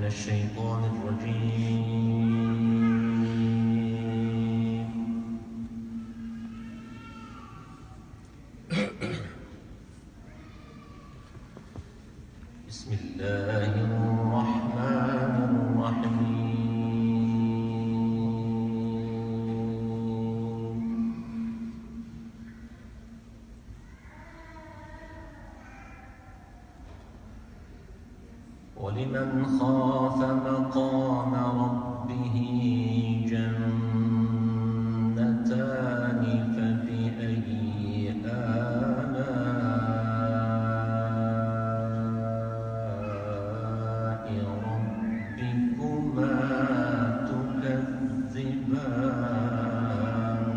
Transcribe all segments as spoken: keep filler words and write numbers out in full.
الشيطان الرجيم. بسم الله الرحمن الرحيم. ولمن خاف مقام ربه جنتان فبأي آلاء ربكما تكذبان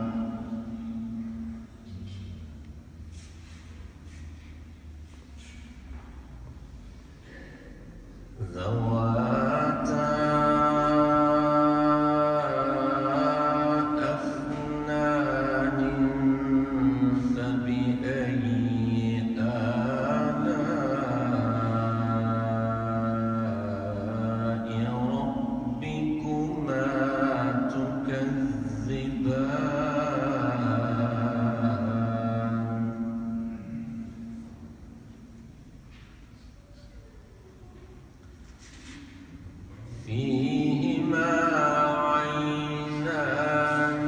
ذواتا أفنان فبأي آلاء ربكما تكذبان فيهما عينان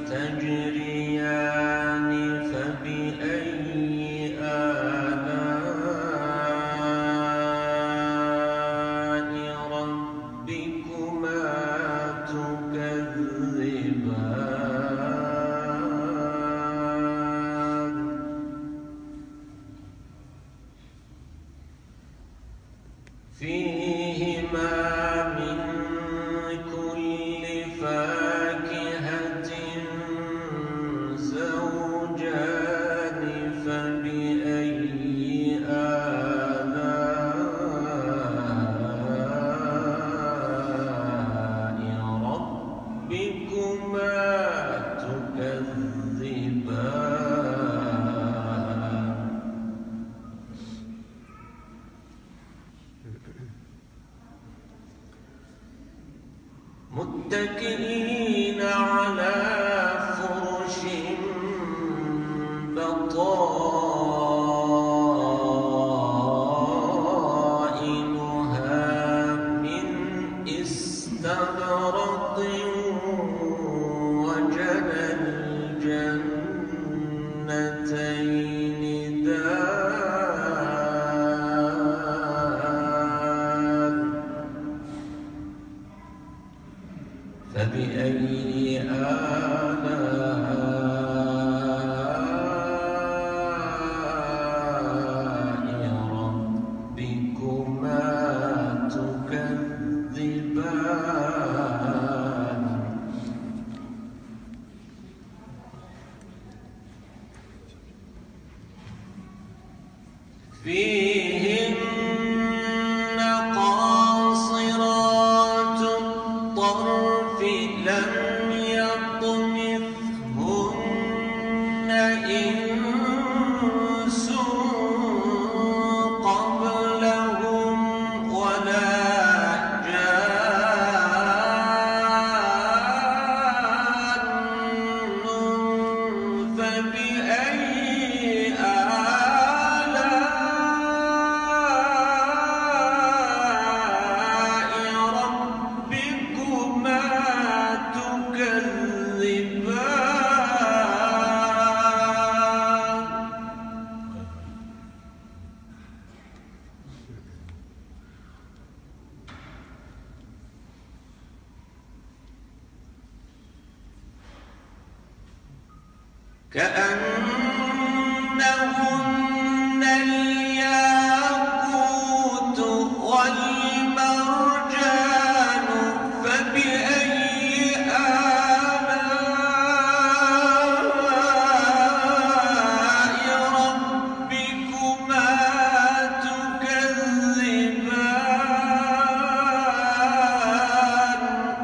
تجريان فبأي آلاء ربكما تكذبان فيهما من كل فاكهة زوجان فبأي آلاء ربكما تكذبان متكئين على فرش بطائنها من استبرق وجنى الجنتين دان فبأي آلاء ربكما تكذبان فيهن قاصرات الطرف لم يطمثهن إنس قبلهم ولا جان فبأي آلاء ربكما تكذبان كأنهن الياقوت والمرجان فبأي آلاء ربكما تكذبان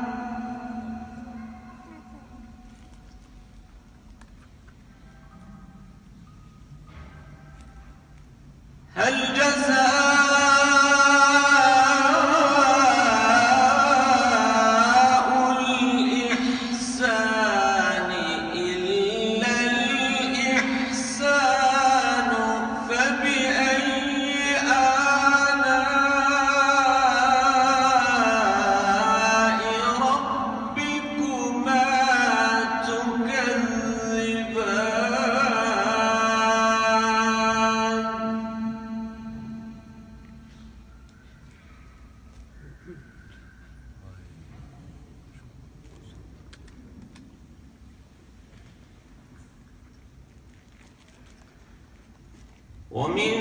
ومن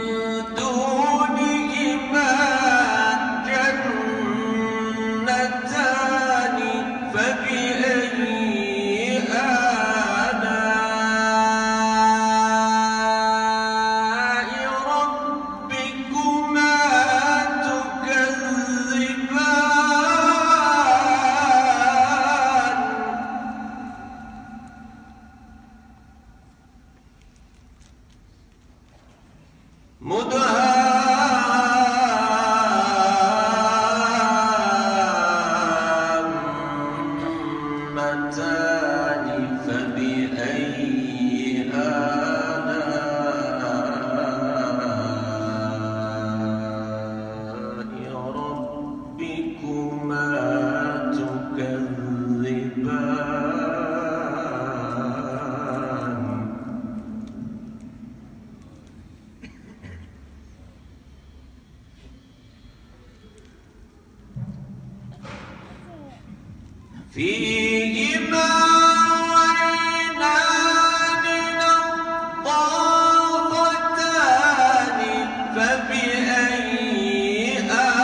دونهما جنتان فبأي آلاء ربكما تكذبان مدهامتان فبأي آلاء ربكما تكذبان فيهما عينان نضاختان فبأي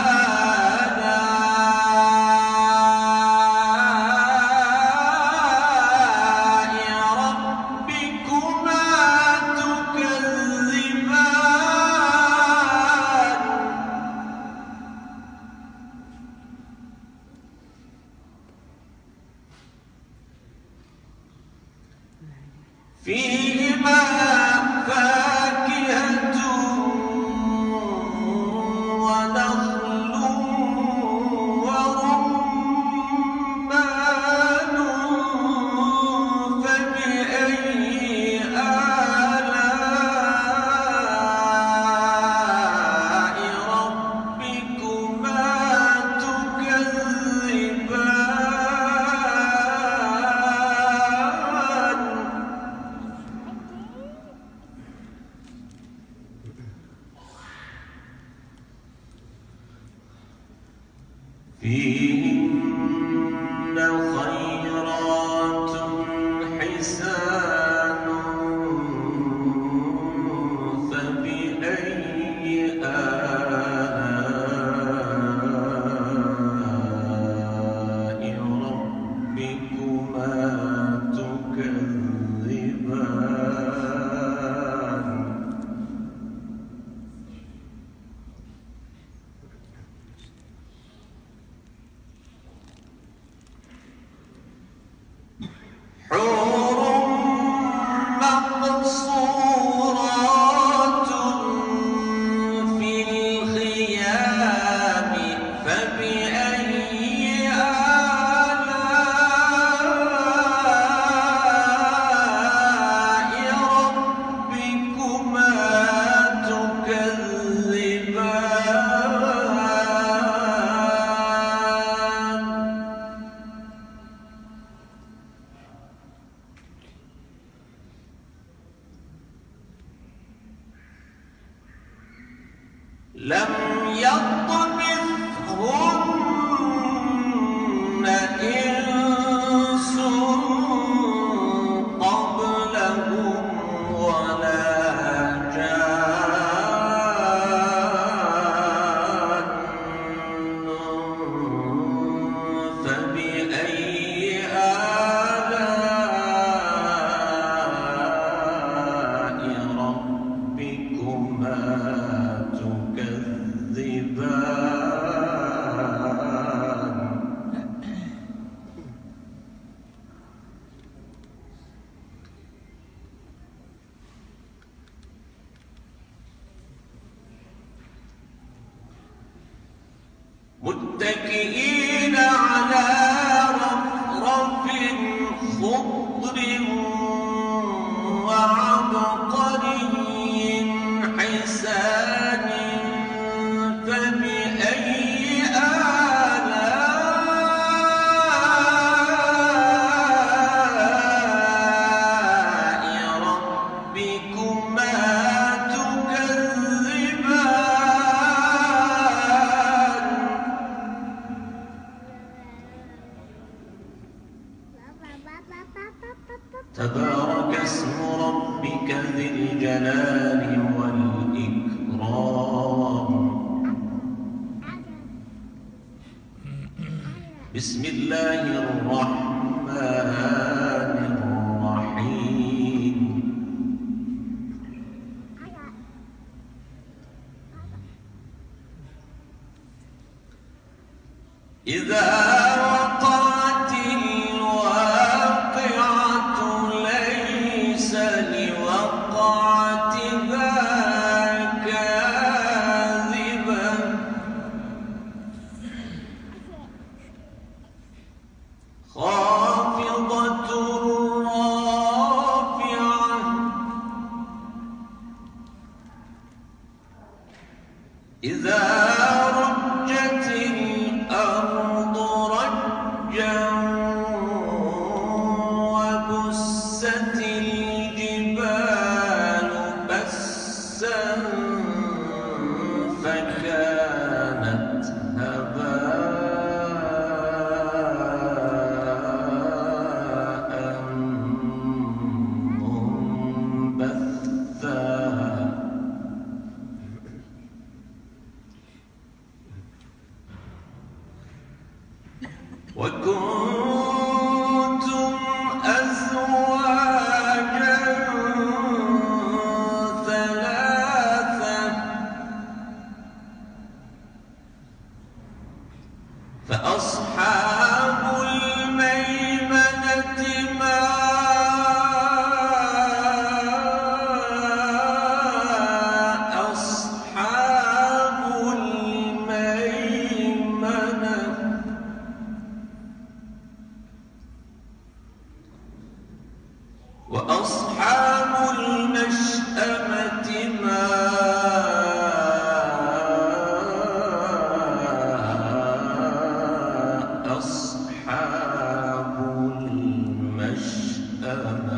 آلاء ربكما تكذبان فيهما فاكهة ونخل ورمان فبأي آلاء ربكما تكذبان فيهن خيرات حسان فبأي آلاء ربكما تكذبان حور مقصورات في الخيام فبأي آلاء ربكما تكذبان لم يطمثهن إنس قبلهم ولا جان فبأي آلاء ربكما تكذبان متكئين على رفرف خضر وعبقري حسان فبأي آلاء ربكما تكذبان تبارك اسم ربك ذي الجلال والإكرام. بسم الله الرحمن الرحيم. إذا وقعت الواقعة ليس لوقعتها كاذبة خافضة رافعة إذا رجت الأرض رجا وبست الجبال بسا فكانت هباء منبثا. وكنتم أزواجا ثلاثة فأصحاب الميمنة ما أصحاب الميمنة. وأصحاب المشأمة ما أصحاب المشأمة.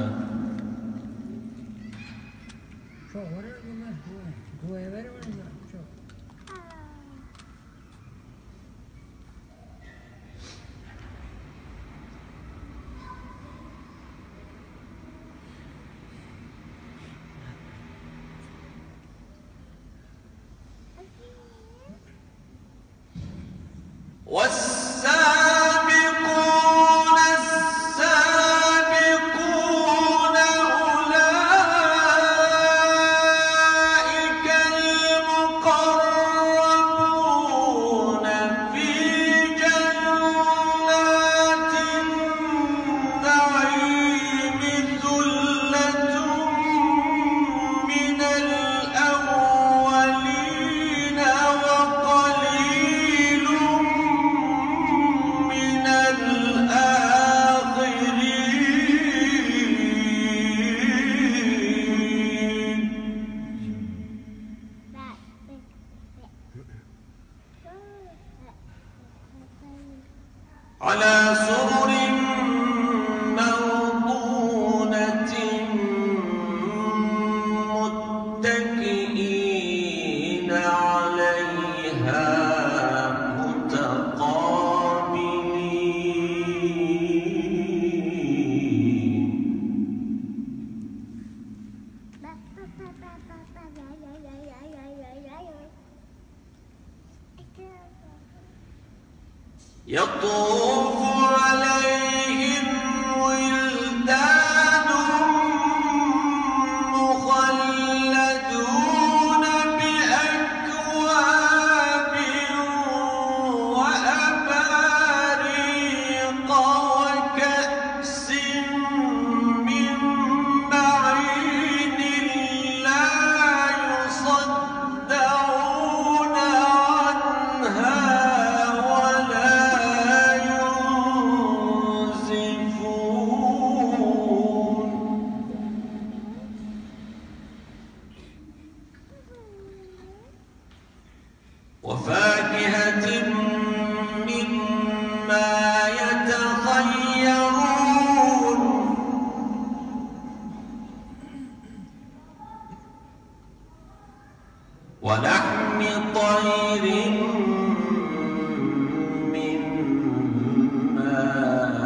والسابقون السابقون أولئك المقربون في جنات النعيم ثلة من الأولين وقليل من الآخرين. على سرر موضونة متكئين عليها متقابلين. يطوف عليهم ولدان مخلدون بأكواب وأباريق وكأس من معين لا يصدعون عنها وفاكهة مما يتخيرون ولحم طير مما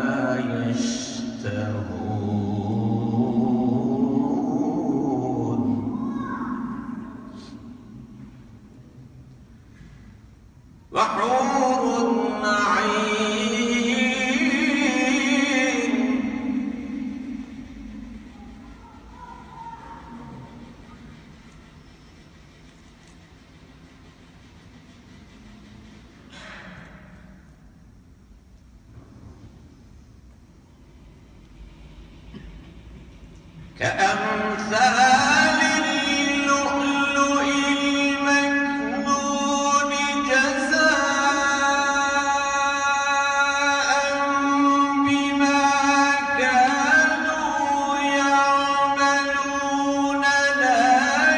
يشتهون. كأمثال اللؤلؤ المكنون جزاء بما كانوا يعملون لا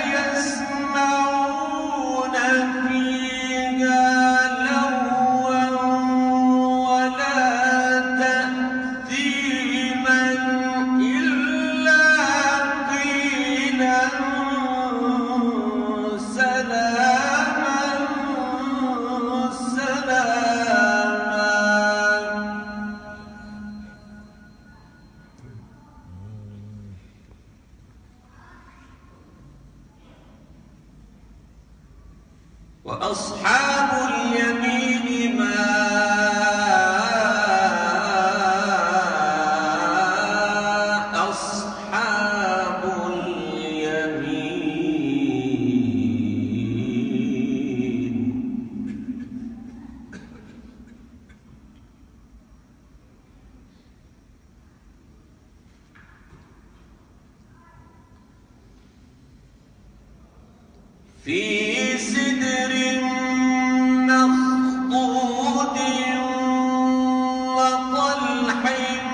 يسمعون فيها لغوا ولا تأثيما إلا قيلا سلاما سلاما. وأصحاب اليمين ما أصحاب اليمين. في سدر مخضود وطلح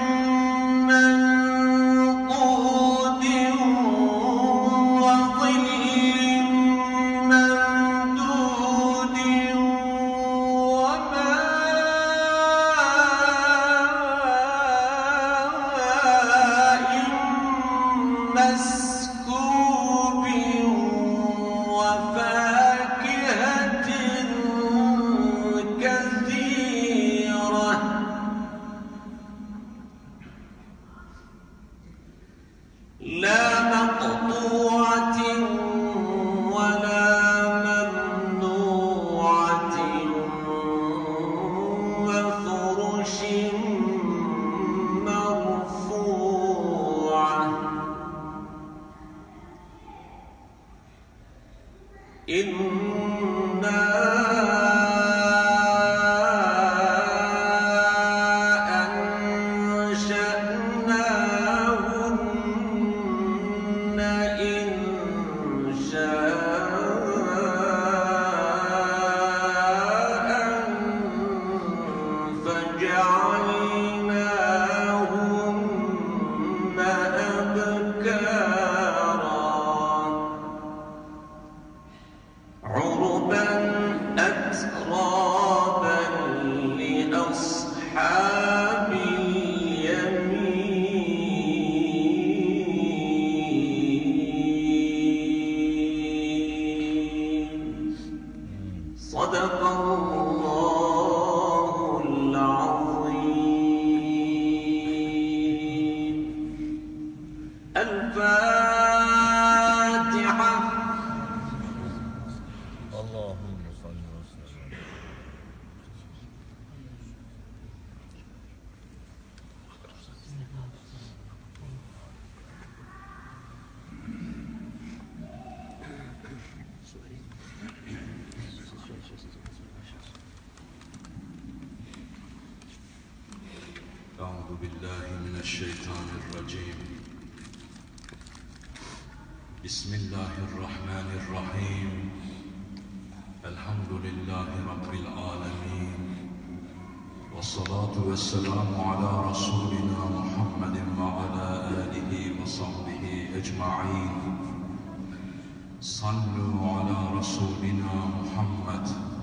منضود وظل ممدود وماء مسكوب وفاكهة كثيرة لا مقطوعة ولا ممنوعة وفرش مرفوعة. إنا أنشأناهن إنشاء فجعلناهن أبكارا عربا أترابا لأصحاب اليمين. صدق الله العظيم. الفاتحة. اللهم صل وسلم. أعوذ بالله من الشيطان الرجيم. بسم الله الرحمن الرحيم. الحمد لله رب العالمين، والصلاة والسلام على رسولنا محمد وعلى آله وصحبه أجمعين. صلوا على رسولنا محمد.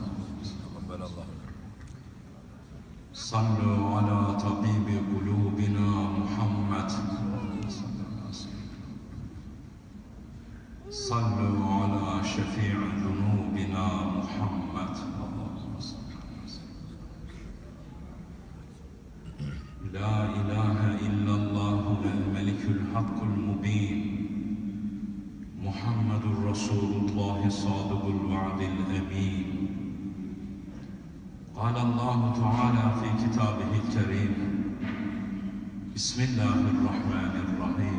صلوا على طبيب قلوبنا محمد. صلوا على شفيع ذنوبنا محمد. لا إله إلا الله الملك الحق المبين، محمد رسول الله صادق الوعد الأمين. قال الله تعالى في كتابه الكريم: بسم الله الرحمن الرحيم.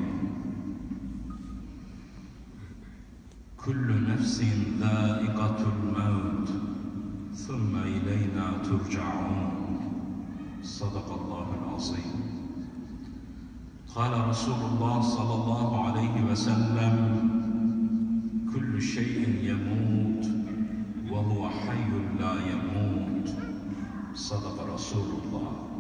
كل نفس ذائقة الموت ثم إلينا ترجعون. صدق الله العظيم. قال رسول الله صلى الله عليه وسلم كل شيء يموت وهو حي لا يموت. صدق رسول الله.